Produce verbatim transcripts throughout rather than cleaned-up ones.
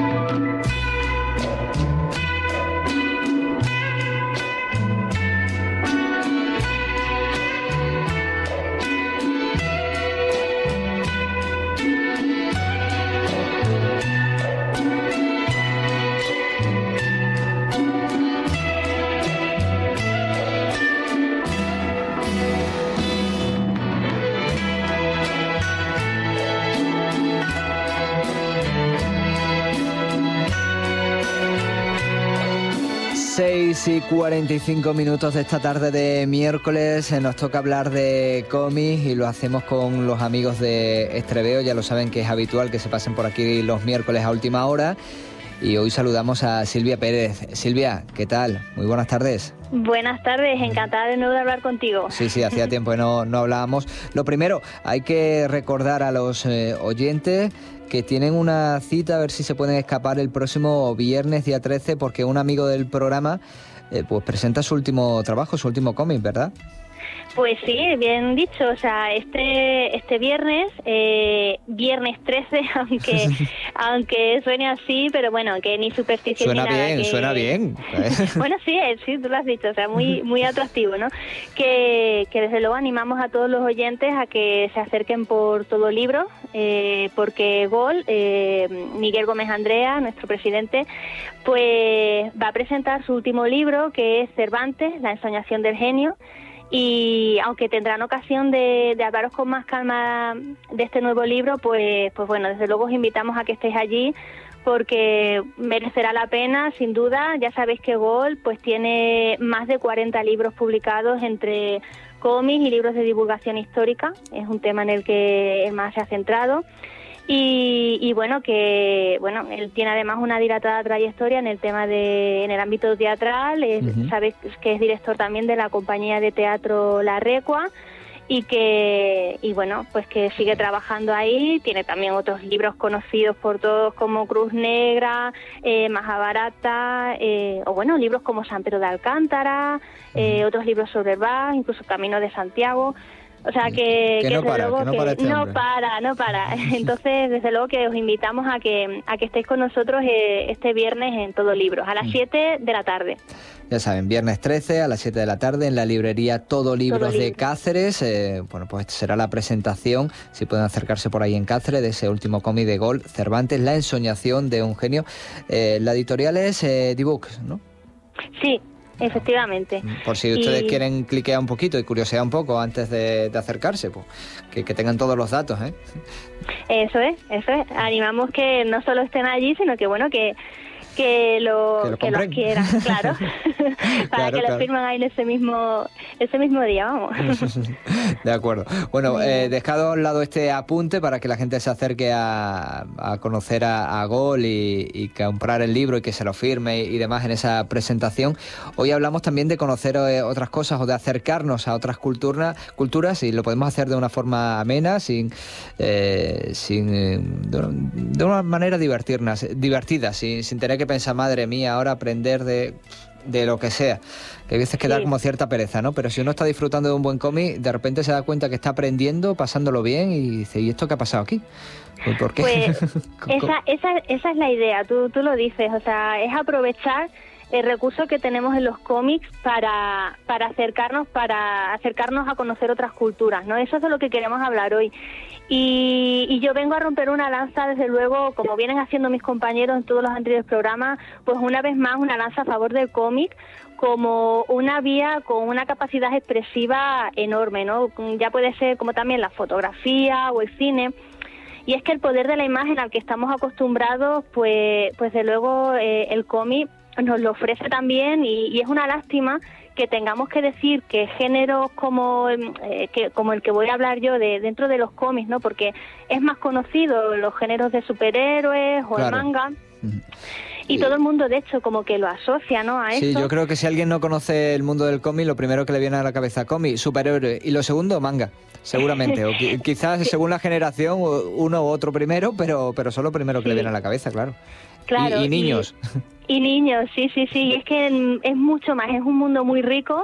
seis y cuarenta y cinco minutos de esta tarde de miércoles, nos toca hablar de cómics y lo hacemos con los amigos de Estreveo. Ya lo saben que es habitual que se pasen por aquí los miércoles a última hora. Y hoy saludamos a Silvia Pérez. Silvia, ¿qué tal? Muy buenas tardes. Buenas tardes, encantada de nuevo de hablar contigo. Sí, sí, hacía tiempo que no, no hablábamos. Lo primero, hay que recordar a los eh, oyentes que tienen una cita, a ver si se pueden escapar el próximo viernes, día trece, porque un amigo del programa eh, pues presenta su último trabajo, su último cómic, ¿verdad? Pues sí, bien dicho, o sea, este este viernes, eh, viernes trece, aunque aunque suene así, pero bueno, que ni superstición suena ni nada. Bien, que... Suena bien, Bueno, sí, sí, tú lo has dicho, o sea, muy muy atractivo, ¿no? Que, que desde luego animamos a todos los oyentes a que se acerquen por Todo Libro, eh, porque Gol, eh, Miguel Gómez Andrea, nuestro presidente, pues va a presentar su último libro, que es Cervantes, la ensoñación del genio. Y aunque tendrán ocasión de, de hablaros con más calma de este nuevo libro, pues, pues bueno, desde luego os invitamos a que estéis allí porque merecerá la pena, sin duda. Ya sabéis que Gol pues tiene más de cuarenta libros publicados entre cómics y libros de divulgación histórica. Es un tema en el que él más se ha centrado. Y, y bueno, que bueno, él tiene además una dilatada trayectoria en el tema de, en el ámbito teatral, es, uh-huh. Sabes que es director también de la compañía de teatro La Recua y que, y bueno, pues que sigue trabajando ahí. Tiene también otros libros conocidos por todos como Cruz Negra, eh, Mahabharata, eh, o bueno, libros como San Pedro de Alcántara, eh, otros libros sobre Bach, incluso Camino de Santiago. O sea, que, que, que no, desde para, luego que no que para, este no hombre. para, no para. Entonces, desde luego que os invitamos a que a que estéis con nosotros eh, este viernes en Todo Libros, a las siete de la tarde. Ya saben, viernes trece a las siete de la tarde en la librería Todo Libros Todo de Libro. Cáceres. Eh, bueno, pues será la presentación, si pueden acercarse por ahí en Cáceres, de ese último cómic de Gol, Cervantes, La ensoñación de un genio. Eh, la editorial es eh, D-Books, ¿no? Sí. Efectivamente. Por si ustedes y... quieren cliquear un poquito y curiosear un poco antes de, de acercarse, pues que, que tengan todos los datos, ¿eh? Eso es, eso es. Animamos que no solo estén allí, sino que bueno, que que lo que, lo que los quieran, claro, para claro, que claro. lo firman ahí en ese mismo ese mismo día, vamos. De acuerdo. Bueno, eh, dejado a un lado este apunte para que la gente se acerque a, a conocer a, a Gol y, y comprar el libro y que se lo firme y, y demás en esa presentación. Hoy hablamos también de conocer eh, otras cosas o de acercarnos a otras culturas, culturas y lo podemos hacer de una forma amena, sin, eh, sin eh, de, de una manera divertirnos, divertida, sin, sin tener que pensar, madre mía, ahora aprender de, de lo que sea. Que a veces que da sí. como cierta pereza, ¿no? Pero si uno está disfrutando de un buen cómic, de repente se da cuenta que está aprendiendo, pasándolo bien y dice, ¿y esto qué ha pasado aquí? ¿Por qué? Pues esa, esa, esa es la idea, tú, tú lo dices, o sea, es aprovechar el recurso que tenemos en los cómics para, para acercarnos para acercarnos a conocer otras culturas, ¿no? Eso es de lo que queremos hablar hoy. Y, y yo vengo a romper una lanza, desde luego, como vienen haciendo mis compañeros en todos los anteriores programas, pues una vez más una lanza a favor del cómic como una vía con una capacidad expresiva enorme, ¿no? Ya puede ser como también la fotografía o el cine. Y es que el poder de la imagen al que estamos acostumbrados, pues, pues de luego eh, el cómic nos lo ofrece también y, y es una lástima que tengamos que decir que géneros como eh, que como el que voy a hablar yo de dentro de los cómics, ¿no? Porque es más conocido los géneros de superhéroes o claro. el manga. Uh-huh. Y todo el mundo, de hecho, como que lo asocia, ¿no? A sí, eso. yo creo que si alguien no conoce el mundo del cómic, lo primero que le viene a la cabeza, cómic, superhéroe, y lo segundo, manga, seguramente. O qui- quizás según la generación, uno u otro primero, pero pero solo primero que sí. le viene a la cabeza, claro. Claro. Y, y niños. Y, Y niños, sí, sí, sí. Y es que es mucho más, es un mundo muy rico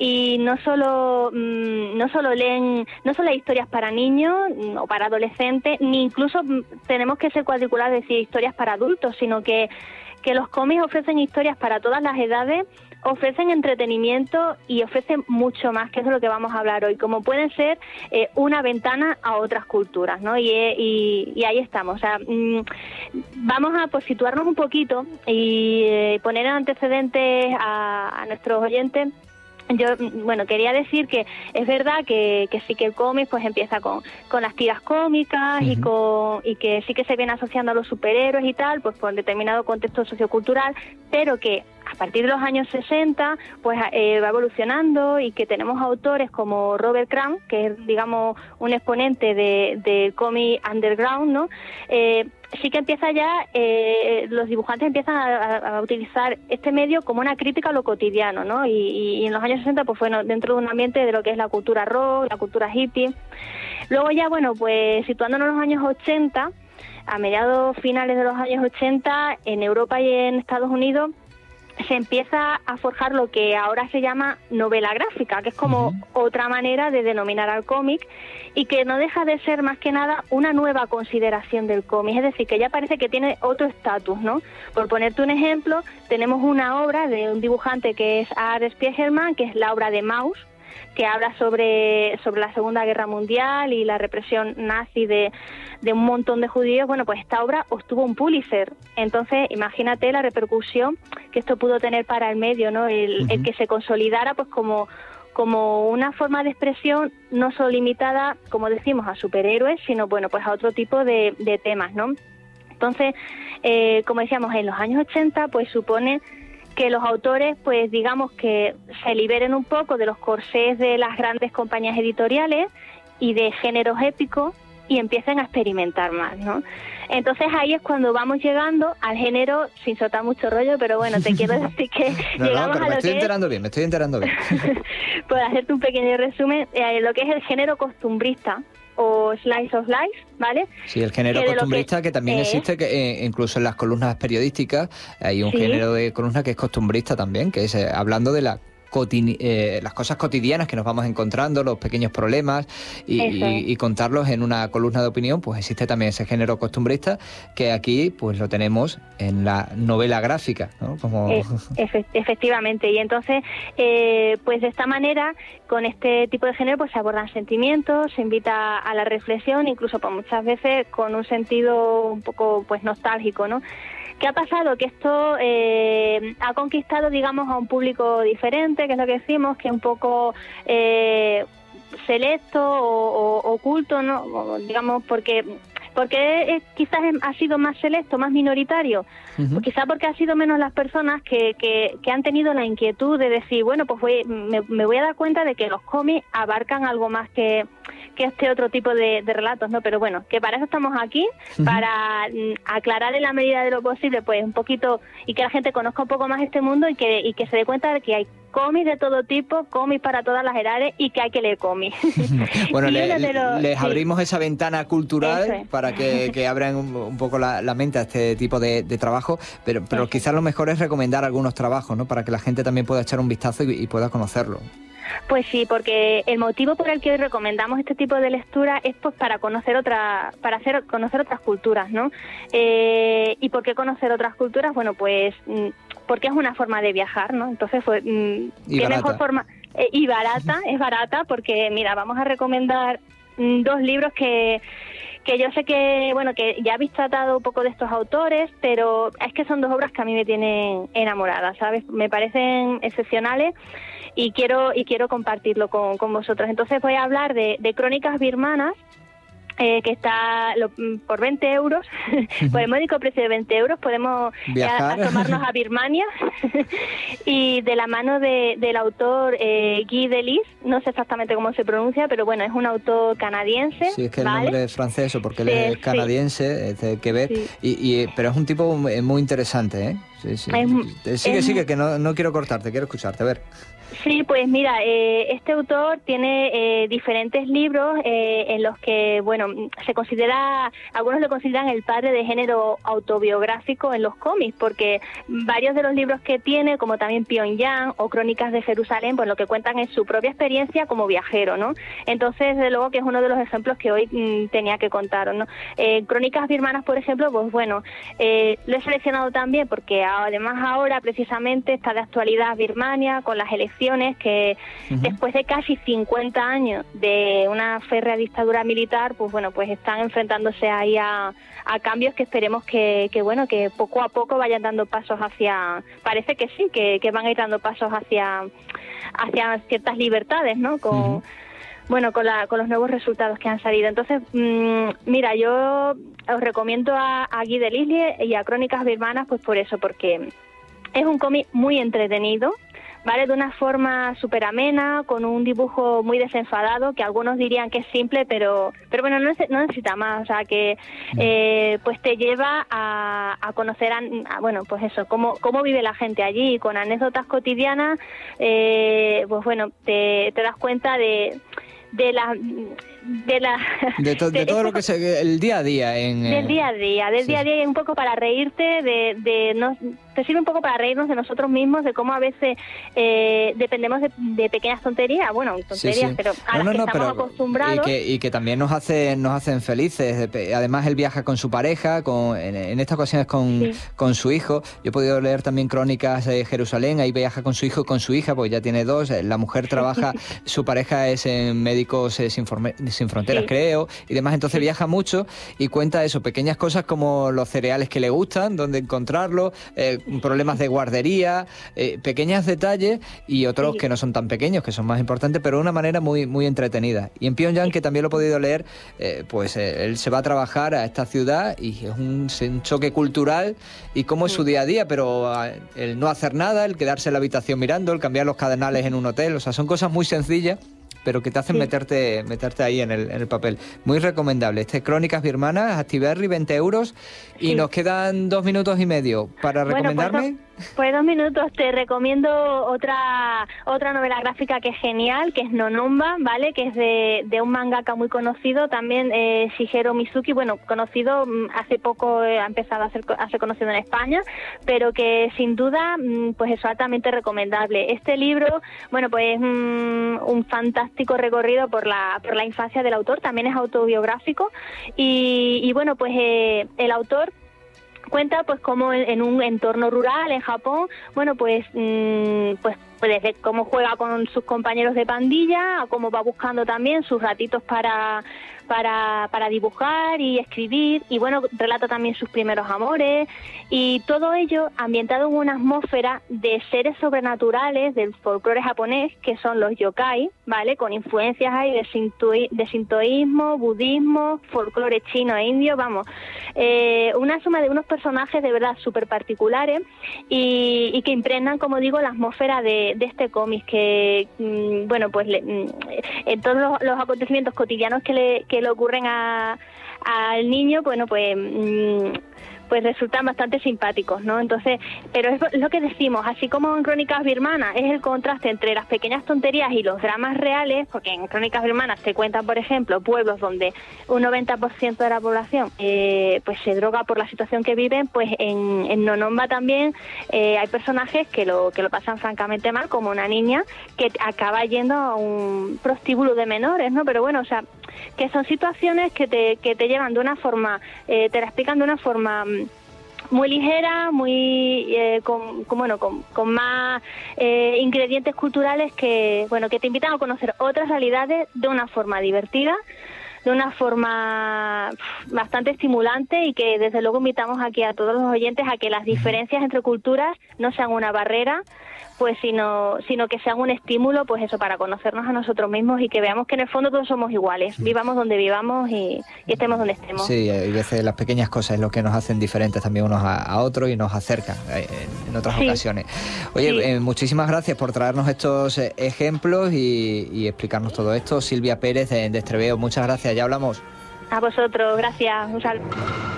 y no solo mmm, no solo leen, no solo hay historias para niños o para adolescentes, ni incluso tenemos que ser cuadriculados, es decir, historias para adultos, sino que, que los cómics ofrecen historias para todas las edades, ofrecen entretenimiento y ofrecen mucho más, que es de lo que vamos a hablar hoy, como pueden ser eh, una ventana a otras culturas, ¿no? Y, y, y ahí estamos. O sea, mmm, vamos a pues, situarnos un poquito y eh, poner antecedentes a, a nuestros oyentes. Yo, bueno, quería decir que es verdad que, que sí que el cómic pues empieza con, con las tiras cómicas uh-huh. y con y que sí que se viene asociando a los superhéroes y tal, pues por determinado contexto sociocultural, pero que a partir de los años sesenta pues eh, va evolucionando y que tenemos autores como Robert Crumb, que es, digamos, un exponente de, de cómic underground, ¿no? Eh, sí que empieza ya, eh, los dibujantes empiezan a, a, a utilizar este medio como una crítica a lo cotidiano, ¿no? Y, y en los años sesenta pues bueno, dentro de un ambiente de lo que es la cultura rock, la cultura hippie. Luego ya, bueno, pues situándonos en los años ochenta, a mediados finales de los años ochenta, en Europa y en Estados Unidos, se empieza a forjar lo que ahora se llama novela gráfica, que es como uh-huh. otra manera de denominar al cómic y que no deja de ser más que nada una nueva consideración del cómic, es decir, que ya parece que tiene otro estatus, ¿no? Por ponerte un ejemplo, tenemos una obra de un dibujante que es Art Spiegelman, que es la obra de Maus, que habla sobre, sobre la Segunda Guerra Mundial y la represión nazi de, de un montón de judíos. Bueno, pues esta obra obtuvo un Pulitzer. Entonces, imagínate la repercusión que esto pudo tener para el medio, ¿no? El, uh-huh. el que se consolidara pues como, como una forma de expresión no solo limitada, como decimos, a superhéroes, sino, bueno, pues a otro tipo de, de temas, ¿no? Entonces, eh, como decíamos, en los años ochenta, pues supone que los autores, pues digamos que se liberen un poco de los corsés de las grandes compañías editoriales y de géneros épicos y empiecen a experimentar más, ¿no? Entonces ahí es cuando vamos llegando al género, sin soltar mucho rollo, pero bueno, te quiero decir que no, llegamos no, pero a me lo estoy que enterando es... bien, me estoy enterando bien. Por hacerte un pequeño resumen, eh, lo que es el género costumbrista, o slice of life, ¿vale? Sí, el género que costumbrista que, que también es... existe, que eh, incluso en las columnas periodísticas hay un ¿sí? género de columna que es costumbrista también, que es eh, hablando de la Coti- eh, las cosas cotidianas que nos vamos encontrando, los pequeños problemas y, y, y contarlos en una columna de opinión. Pues existe también ese género costumbrista que aquí pues lo tenemos en la novela gráfica, ¿no? Como... Eh, efe- efectivamente, y entonces eh, pues de esta manera, con este tipo de género pues se abordan sentimientos, se invita a la reflexión, incluso pues muchas veces con un sentido un poco pues nostálgico, ¿no? ¿Qué ha pasado? Que esto eh, ha conquistado, digamos, a un público diferente, que es lo que decimos, que es un poco eh, selecto o, o oculto, ¿no? O, digamos, porque porque es, quizás ha sido más selecto, más minoritario, uh-huh. pues quizás porque ha sido menos las personas que, que, que han tenido la inquietud de decir, bueno, pues voy, me, me voy a dar cuenta de que los cómics abarcan algo más que que este otro tipo de, de relatos, ¿no? Pero bueno, que para eso estamos aquí, uh-huh. para mm, aclarar en la medida de lo posible, pues un poquito, y que la gente conozca un poco más este mundo y que y que se dé cuenta de que hay cómics de todo tipo, cómics para todas las edades y que hay que leer cómics. Bueno, le, los, les sí. abrimos esa ventana cultural es. para que, que abran un, un poco la, la mente a este tipo de, de trabajo, pero, pero quizás lo mejor es recomendar algunos trabajos, ¿no? Para que la gente también pueda echar un vistazo y, y pueda conocerlo. Pues sí, porque el motivo por el que hoy recomendamos este tipo de lectura es pues para conocer otra, para hacer conocer otras culturas, ¿no? Eh, ¿Y por qué conocer otras culturas? Bueno, pues porque es una forma de viajar, ¿no? Entonces, pues, ¿qué mejor forma? Eh, y barata, es barata, porque mira, vamos a recomendar mm, dos libros que que yo sé que, bueno, que ya habéis tratado un poco de estos autores, pero es que son dos obras que a mí me tienen enamorada, ¿sabes? Me parecen excepcionales y quiero y quiero compartirlo con, con vosotros. Entonces voy a hablar de, de Crónicas Birmanas, eh, que está lo, por veinte euros, por el módico precio de veinte euros, podemos viajar, a, a tomarnos a Birmania, y de la mano de, del autor eh, Guy Delis, no sé exactamente cómo se pronuncia, pero bueno, es un autor canadiense. Sí, es que ¿vale? El nombre es francés, o porque sí, él es canadiense, sí. Es de Quebec, sí. y, y, pero es un tipo muy interesante, ¿eh? Sí, sí. Es, sigue, es, sigue, que no, no quiero cortarte, quiero escucharte, a ver. Sí, pues mira, eh, este autor tiene eh, diferentes libros eh, en los que, bueno, se considera, algunos lo consideran el padre de género autobiográfico en los cómics, porque varios de los libros que tiene, como también Pyongyang o Crónicas de Jerusalén, pues lo que cuentan es su propia experiencia como viajero, ¿no? Entonces, desde luego que es uno de los ejemplos que hoy mm, tenía que contaros, ¿no? Eh, Crónicas birmanas, por ejemplo, pues bueno, eh, lo he seleccionado también porque además ahora precisamente está de actualidad Birmania con las elecciones que uh-huh. después de casi cincuenta años de una férrea dictadura militar, pues bueno, pues están enfrentándose ahí a, a cambios que esperemos que, que bueno, que poco a poco vayan dando pasos hacia, parece que sí, que, que van a ir dando pasos hacia, hacia ciertas libertades, ¿no? Con, uh-huh. Bueno, con, la, con los nuevos resultados que han salido. Entonces, mmm, mira, yo os recomiendo a, a Guy Delisle y a Crónicas Birmanas, pues por eso, porque es un cómic muy entretenido, ¿vale? De una forma súper amena, con un dibujo muy desenfadado, que algunos dirían que es simple, pero pero bueno, no, no necesita más, o sea, que eh, pues te lleva a, a conocer, a, a, bueno, pues eso, cómo, cómo vive la gente allí, con anécdotas cotidianas, eh, pues bueno, te, te das cuenta de... de la de la de, to, de, de todo lo que es el día a día en del día a día del sí. día a día y un poco para reírte de, de no, te sirve un poco para reírnos de nosotros mismos, de cómo a veces eh, dependemos de, de pequeñas tonterías, bueno, tonterías, sí, sí. pero a no, las no, que no, estamos pero, acostumbrados. Y que, y que también nos hacen, nos hacen felices. Además, él viaja con su pareja, con, en, en estas ocasiones con, sí. con su hijo. Yo he podido leer también Crónicas de Jerusalén, ahí viaja con su hijo y con su hija, porque ya tiene dos. La mujer trabaja, su pareja es en Médicos eh, sin, forme, sin Fronteras, sí. creo, y demás, entonces sí. viaja mucho y cuenta eso, pequeñas cosas como los cereales que le gustan, dónde encontrarlos, eh, problemas de guardería, eh, pequeños detalles y otros sí. que no son tan pequeños, que son más importantes, pero de una manera muy muy entretenida. Y en Pyongyang, que también lo he podido leer, eh, pues eh, él se va a trabajar a esta ciudad y es un, un choque cultural y cómo es su día a día, pero el no hacer nada, el quedarse en la habitación mirando, el cambiar los cadenales en un hotel, o sea, son cosas muy sencillas, pero que te hacen sí. meterte meterte ahí en el, en el papel. Muy recomendable. Este Crónicas Birmanas, Actiberri, veinte euros. Y sí. nos quedan dos minutos y medio para recomendarme. Bueno, pues, do, pues dos minutos. Te recomiendo otra otra novela gráfica que es genial, que es Nonomba, ¿vale? Que es de, de un mangaka muy conocido, también eh, Shigeru Mizuki, bueno, conocido, hace poco eh, ha empezado a ser, a ser conocido en España, pero que sin duda, pues es altamente recomendable. Este libro, bueno, pues mm, un fantástico recorrido por la por la infancia del autor, también es autobiográfico y, y bueno, pues eh, el autor cuenta pues cómo en, en un entorno rural en Japón, bueno, pues mmm, pues desde cómo juega con sus compañeros de pandilla, a cómo va buscando también sus ratitos para para para dibujar y escribir, y bueno, relata también sus primeros amores, y todo ello ambientado en una atmósfera de seres sobrenaturales del folclore japonés, que son los yokai, ¿vale? Con influencias ahí de, sintoi, de sintoísmo, budismo, folclore chino e indio, vamos, eh, una suma de unos personajes de verdad súper particulares y, y que impregnan, como digo, la atmósfera de, de este cómic, que, mmm, bueno, pues le, mmm, en todos los, los acontecimientos cotidianos que le, que le ocurren a, al niño, bueno, pues... Mmm, pues resultan bastante simpáticos, ¿no? Entonces, pero es lo que decimos, así como en Crónicas Birmanas es el contraste entre las pequeñas tonterías y los dramas reales, porque en Crónicas Birmanas se cuentan, por ejemplo, pueblos donde un noventa por ciento de la población eh, pues se droga por la situación que viven, pues en, en Nonomba también eh, hay personajes que lo que lo pasan francamente mal, como una niña que acaba yendo a un prostíbulo de menores, ¿no? Pero bueno, o sea, que son situaciones que te, que te llevan de una forma, eh, te la explican de una forma muy ligera, muy eh, con, con bueno con, con más eh, ingredientes culturales que bueno que te invitan a conocer otras realidades de una forma divertida, de una forma bastante estimulante, y que desde luego invitamos aquí a todos los oyentes a que las diferencias entre culturas no sean una barrera, pues sino sino que sean un estímulo, pues eso, para conocernos a nosotros mismos y que veamos que en el fondo todos somos iguales, vivamos donde vivamos y, y estemos donde estemos. Sí, hay veces las pequeñas cosas es lo que nos hacen diferentes también unos a, a otros y nos acercan en, en otras sí. ocasiones. Oye, sí. eh, muchísimas gracias por traernos estos eh, ejemplos y, y explicarnos todo esto. Silvia Pérez de, de Estreveo, muchas gracias, ya hablamos. A vosotros, gracias, un saludo.